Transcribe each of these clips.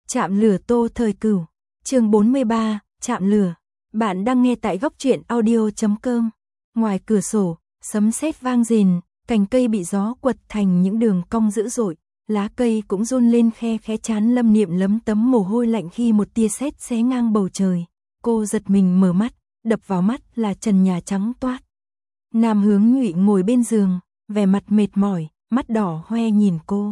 Chạm lửa Tô Thời Cửu, chương 43, chạm lửa. Bạn đang nghe tại góc truyện audio.com. Ngoài cửa sổ, sấm sét vang rền, cành cây bị gió quật thành những đường cong dữ dội, lá cây cũng run lên khe khẽ. Trán Lâm Niệm lấm tấm mồ hôi lạnh khi một tia sét xé ngang bầu trời. Cô giật mình mở mắt, đập vào mắt là trần nhà trắng toát. Nam Hướng Nhụy ngồi bên giường, vẻ mặt mệt mỏi, mắt đỏ hoe nhìn cô.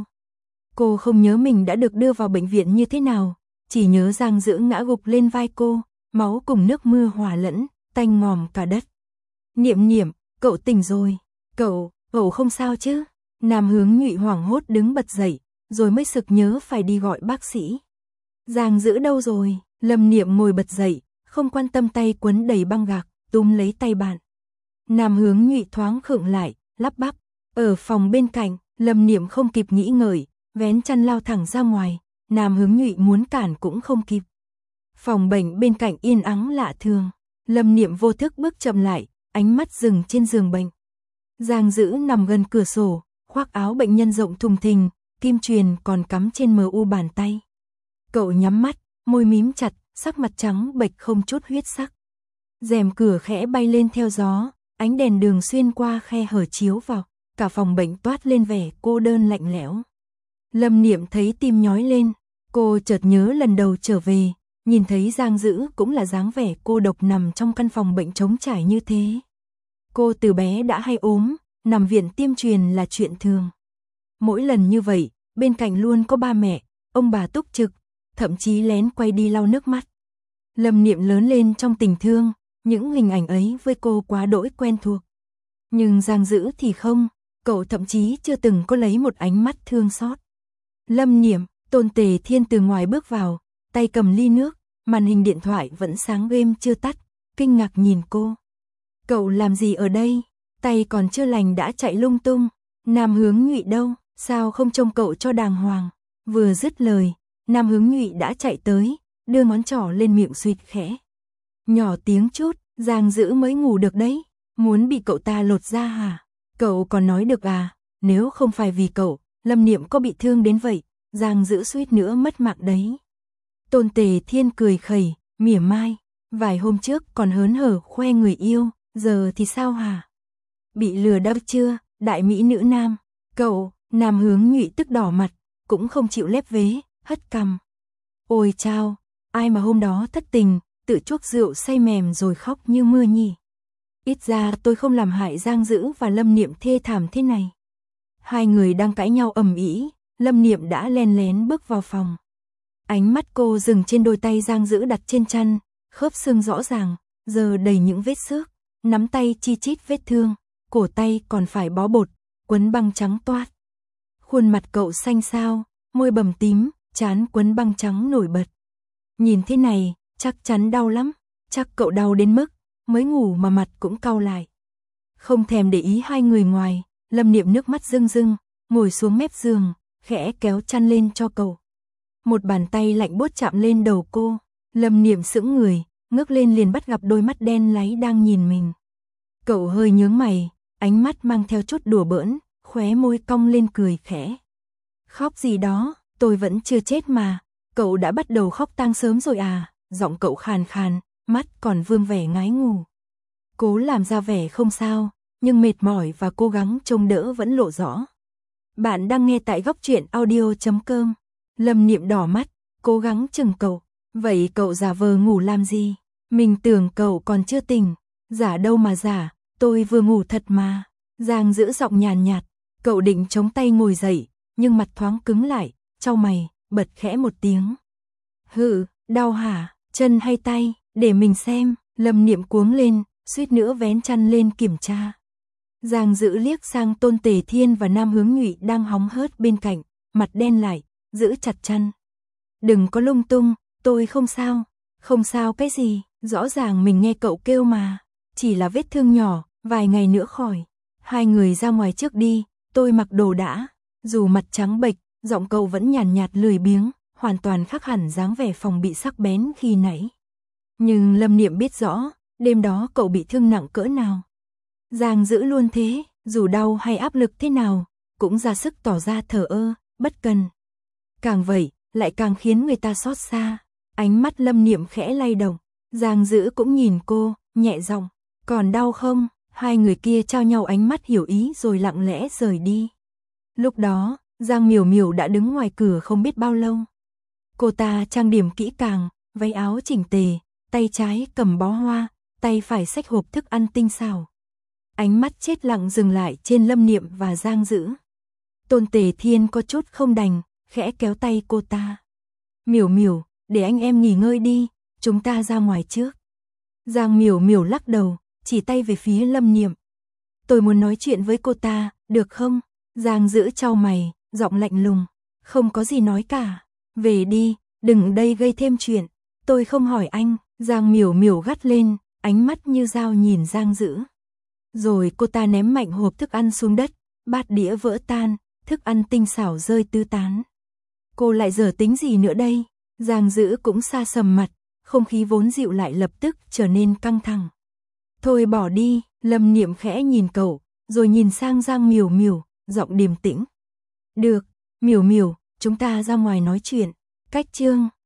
Cô không nhớ mình đã được đưa vào bệnh viện như thế nào, chỉ nhớ Giang Dữ ngã gục lên vai cô, máu cùng nước mưa hòa lẫn, tanh ngòm cả đất. Niệm Niệm, cậu tỉnh rồi, cậu không sao chứ? Nam Hướng Nhụy hoảng hốt đứng bật dậy, rồi mới sực nhớ phải đi gọi bác sĩ. Giang Dữ đâu rồi? Lâm Niệm ngồi bật dậy, không quan tâm tay quấn đầy băng gạc, túm lấy tay bạn. Nam Hướng Nhụy thoáng khựng lại, lắp bắp. Ở phòng bên cạnh, Lâm Niệm không kịp nghĩ ngợi, vén chăn lao thẳng ra ngoài. Nam Hướng Nhụy muốn cản cũng không kịp. Phòng bệnh bên cạnh yên ắng lạ thường. Lâm Niệm vô thức bước chậm lại, ánh mắt dừng trên giường bệnh. Giang Dữ nằm gần cửa sổ, khoác áo bệnh nhân rộng thùng thình, kim truyền còn cắm trên mờ u bàn tay. Cậu nhắm mắt, môi mím chặt, sắc mặt trắng bệch không chút huyết sắc. Rèm cửa khẽ bay lên theo gió, ánh đèn đường xuyên qua khe hở chiếu vào, cả phòng bệnh toát lên vẻ cô đơn lạnh lẽo. Lâm Niệm thấy tim nhói lên, cô chợt nhớ lần đầu trở về, nhìn thấy Giang Dữ cũng là dáng vẻ cô độc nằm trong căn phòng bệnh trống trải như thế. Cô từ bé đã hay ốm, nằm viện tiêm truyền là chuyện thường. Mỗi lần như vậy, bên cạnh luôn có ba mẹ, ông bà túc trực, thậm chí lén quay đi lau nước mắt. Lâm Niệm lớn lên trong tình thương, những hình ảnh ấy với cô quá đỗi quen thuộc. Nhưng Giang Dữ thì không, cậu thậm chí chưa từng có lấy một ánh mắt thương xót. Lâm Niệm, Tôn Tề Thiên từ ngoài bước vào, tay cầm ly nước, màn hình điện thoại vẫn sáng game chưa tắt, kinh ngạc nhìn cô. Cậu làm gì ở đây? Tay còn chưa lành đã chạy lung tung. Nam Hướng Nhụy đâu? Sao không trông cậu cho đàng hoàng? Vừa dứt lời, Nam Hướng Nhụy đã chạy tới, đưa ngón trỏ lên miệng suýt khẽ. Nhỏ tiếng chút, Giang Dữ mới ngủ được đấy, muốn bị cậu ta lột da hả? Cậu còn nói được à? Nếu không phải vì cậu, Lâm Niệm có bị thương đến vậy, Giang Dữ suýt nữa mất mạng đấy. Tôn Tề Thiên cười khẩy, mỉa mai, vài hôm trước còn hớn hở khoe người yêu, giờ thì sao hả? Bị lừa đáp chưa, đại mỹ nữ nam? Cậu, Nam Hướng Nhụy tức đỏ mặt, cũng không chịu lép vế, hất cằm. Ôi chao, ai mà hôm đó thất tình, tự chuốc rượu say mềm rồi khóc như mưa nhỉ? Ít ra tôi không làm hại Giang Dữ và Lâm Niệm thê thảm thế này. Hai người đang cãi nhau ầm ĩ, Lâm Niệm đã len lén bước vào phòng. Ánh mắt cô dừng trên đôi tay Giang Dữ đặt trên chăn, khớp xương rõ ràng, giờ đầy những vết xước, nắm tay chi chít vết thương, cổ tay còn phải bó bột, quấn băng trắng toát. Khuôn mặt cậu xanh xao, môi bầm tím, trán quấn băng trắng nổi bật. Nhìn thế này, chắc chắn đau lắm, chắc cậu đau đến mức mới ngủ mà mặt cũng cau lại. Không thèm để ý hai người ngoài, Lâm Niệm nước mắt rưng rưng, ngồi xuống mép giường, khẽ kéo chăn lên cho cậu. Một bàn tay lạnh buốt chạm lên đầu cô, Lâm Niệm sững người, ngước lên liền bắt gặp đôi mắt đen láy đang nhìn mình. Cậu hơi nhướng mày, ánh mắt mang theo chút đùa bỡn, khóe môi cong lên cười khẽ. Khóc gì đó, tôi vẫn chưa chết mà, cậu đã bắt đầu khóc tang sớm rồi à? Giọng cậu khàn khàn, mắt còn vương vẻ ngái ngủ. Cố làm ra vẻ không sao, nhưng mệt mỏi và cố gắng trông đỡ vẫn lộ rõ. Bạn đang nghe tại góc truyện audio.com. Lâm Niệm đỏ mắt, cố gắng chừng cậu. Vậy cậu giả vờ ngủ làm gì? Mình tưởng cậu còn chưa tỉnh. Giả đâu mà giả, tôi vừa ngủ thật mà. Giang Dữ giọng nhàn nhạt, cậu định chống tay ngồi dậy, nhưng mặt thoáng cứng lại, chau mày, bật khẽ một tiếng. Hự, đau hả? Chân hay tay? Để mình xem. Lâm Niệm cuống lên, suýt nữa vén chăn lên kiểm tra. Giang Dữ liếc sang Tôn Tề Thiên và Nam Hướng Nhụy đang hóng hớt bên cạnh, mặt đen lại, giữ chặt chăn. Đừng có lung tung, tôi không sao. Không sao cái gì, rõ ràng mình nghe cậu kêu mà. Chỉ là vết thương nhỏ, vài ngày nữa khỏi. Hai người ra ngoài trước đi, tôi mặc đồ đã. Dù mặt trắng bệch, giọng cậu vẫn nhàn nhạt lười biếng, hoàn toàn khác hẳn dáng vẻ phòng bị sắc bén khi nãy. Nhưng Lâm Niệm biết rõ, đêm đó cậu bị thương nặng cỡ nào. Giang Dữ luôn thế, dù đau hay áp lực thế nào, cũng ra sức tỏ ra thờ ơ, bất cần. Càng vậy, lại càng khiến người ta xót xa. Ánh mắt Lâm Niệm khẽ lay động, Giang Dữ cũng nhìn cô, nhẹ giọng, còn đau không? Hai người kia trao nhau ánh mắt hiểu ý rồi lặng lẽ rời đi. Lúc đó, Giang Miểu Miểu đã đứng ngoài cửa không biết bao lâu. Cô ta trang điểm kỹ càng, váy áo chỉnh tề, tay trái cầm bó hoa, tay phải xách hộp thức ăn tinh xảo. Ánh mắt chết lặng dừng lại trên Lâm Niệm và Giang Dữ. Tôn Tề Thiên có chút không đành, khẽ kéo tay cô ta. Miểu Miểu, để anh em nghỉ ngơi đi, chúng ta ra ngoài trước. Giang Miểu Miểu lắc đầu, chỉ tay về phía Lâm Niệm. Tôi muốn nói chuyện với cô ta, được không? Giang Dữ chau mày, giọng lạnh lùng. Không có gì nói cả. Về đi, đừng đây gây thêm chuyện. Tôi không hỏi anh. Giang Miểu Miểu gắt lên, ánh mắt như dao nhìn Giang Dữ. Rồi cô ta ném mạnh hộp thức ăn xuống đất, bát đĩa vỡ tan, thức ăn tinh xảo rơi tứ tán. Cô lại dở tính gì nữa đây? Giang Dữ cũng sa sầm mặt, không khí vốn dịu lại lập tức trở nên căng thẳng. Thôi bỏ đi, Lâm Niệm khẽ nhìn cậu, rồi nhìn sang Giang Miểu Miểu, giọng điềm tĩnh. Được, Miểu Miểu, chúng ta ra ngoài nói chuyện. Cách chương